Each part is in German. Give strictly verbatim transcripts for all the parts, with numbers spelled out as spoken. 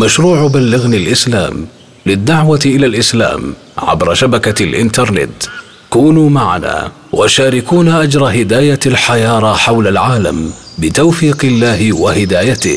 مشروع بلغني الإسلام للدعوة إلى الإسلام عبر شبكة الإنترنت. كونوا معنا وشاركونا أجر هداية الحياة حول العالم بتوفيق الله وهدايته.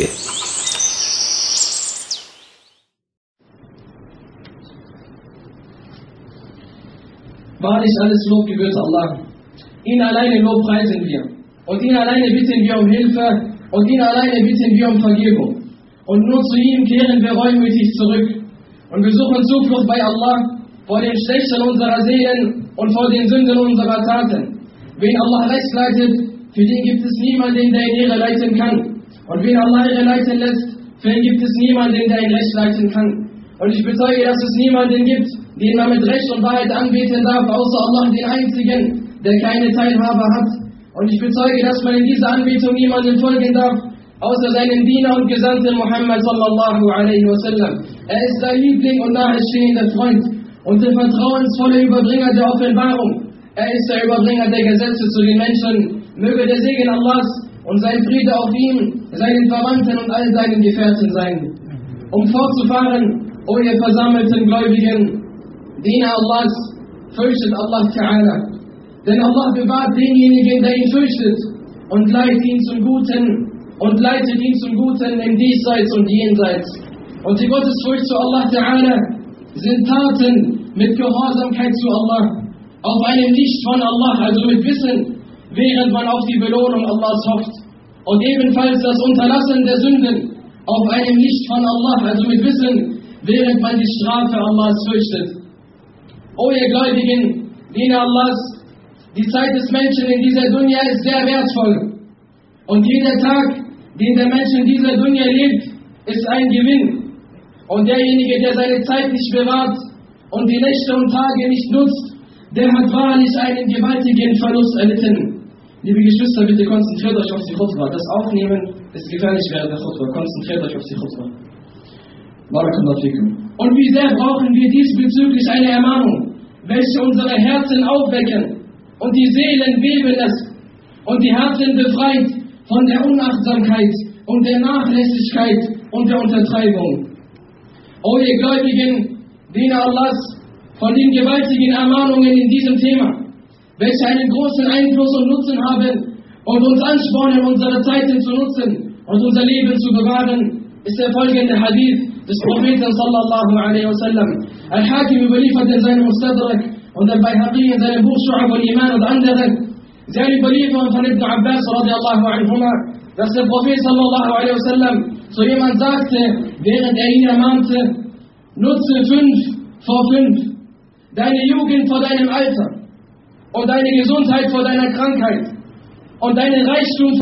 Wahrlich alles Lob gebührt Allah. Ihn alleine lobpreisen wir. Und ihn alleine bitten wir um Hilfe. Und ihn alleine bitten wir um Vergebung. Und nur zu ihm kehren wir reumütig zurück. Und wir suchen Zuflucht bei Allah vor den Schlechten unserer Seelen und vor den Sünden unserer Taten. Wen Allah rechts leitet, für den gibt es niemanden, der ihn Irre leiten kann. Und wen Allah Irre leiten lässt, für ihn gibt es niemanden, der ihn recht leiten kann. Und ich bezeuge, dass es niemanden gibt, den man mit Recht und Wahrheit anbeten darf, außer Allah, den Einzigen, der keine Teilhabe hat. Und ich bezeuge, dass man in dieser Anbetung niemandem folgen darf, außer seinem Diener und Gesandten Muhammad sallallahu alaihi wasallam. Er ist der Liebling und nahestehende Freund und der vertrauensvolle Überbringer der Offenbarung. Er ist der Überbringer der Gesetze zu den Menschen. Möge der Segen Allahs und sein Friede auf ihm, seinen Verwandten und all seinen Gefährten sein. Um fortzufahren, o ihr versammelten Gläubigen, Diener Allahs, fürchtet Allah Ta'ala. Denn Allah bewahrt denjenigen, der ihn fürchtet und leitet ihn zum Guten und leitet ihn zum Guten im Diesseits und Jenseits. Und die Gottesfurcht zu Allah Ta'ala sind Taten mit Gehorsamkeit zu Allah, auf einem Licht von Allah, also mit Wissen, während man auf die Belohnung Allahs hofft. Und ebenfalls das Unterlassen der Sünden auf einem Licht von Allah, also mit Wissen, während man die Strafe Allahs fürchtet. O ihr Gläubigen, Diener Allahs, die Zeit des Menschen in dieser Dunya ist sehr wertvoll. Und jeder Tag, den der Mensch in dieser Dunya lebt, ist ein Gewinn. Und derjenige, der seine Zeit nicht bewahrt und die Nächte und Tage nicht nutzt, der hat wahrlich einen gewaltigen Verlust erlitten. Liebe Geschwister, bitte konzentriert euch auf die Khutbah. Das Aufnehmen ist gefährlich während der Khutbah. Konzentriert euch auf die Khutbah. Barakallahu fikum. Und wie sehr brauchen wir diesbezüglich eine Ermahnung, welche unsere Herzen aufwecken und die Seelen beben lässt und die Herzen befreit von der Unachtsamkeit und der Nachlässigkeit und der Untertreibung. O ihr Gläubigen, Diener Allahs, von den gewaltigen Ermahnungen in diesem Thema, welche einen großen Einfluss und Nutzen haben und uns anspornen, unsere Zeiten zu nutzen und unser Leben zu bewahren, ist der folgende Hadith des Propheten sallallahu alaihi wasallam. Al-Hakim überliefert in seinem Mustadrak und Al-Bayhaqi in seinem Buch Shu'ab al-Iman und andere sehr Überlieferung von Ibn Abbas radiallahu anhuma, dass der Prophet sallallahu alaihi wasallam zu jemand sagte, während er ihn ermahnte: Nutze fünf vor fünf, deine Jugend vor deinem Alter und deine Gesundheit vor deiner Krankheit und deinen Reichtum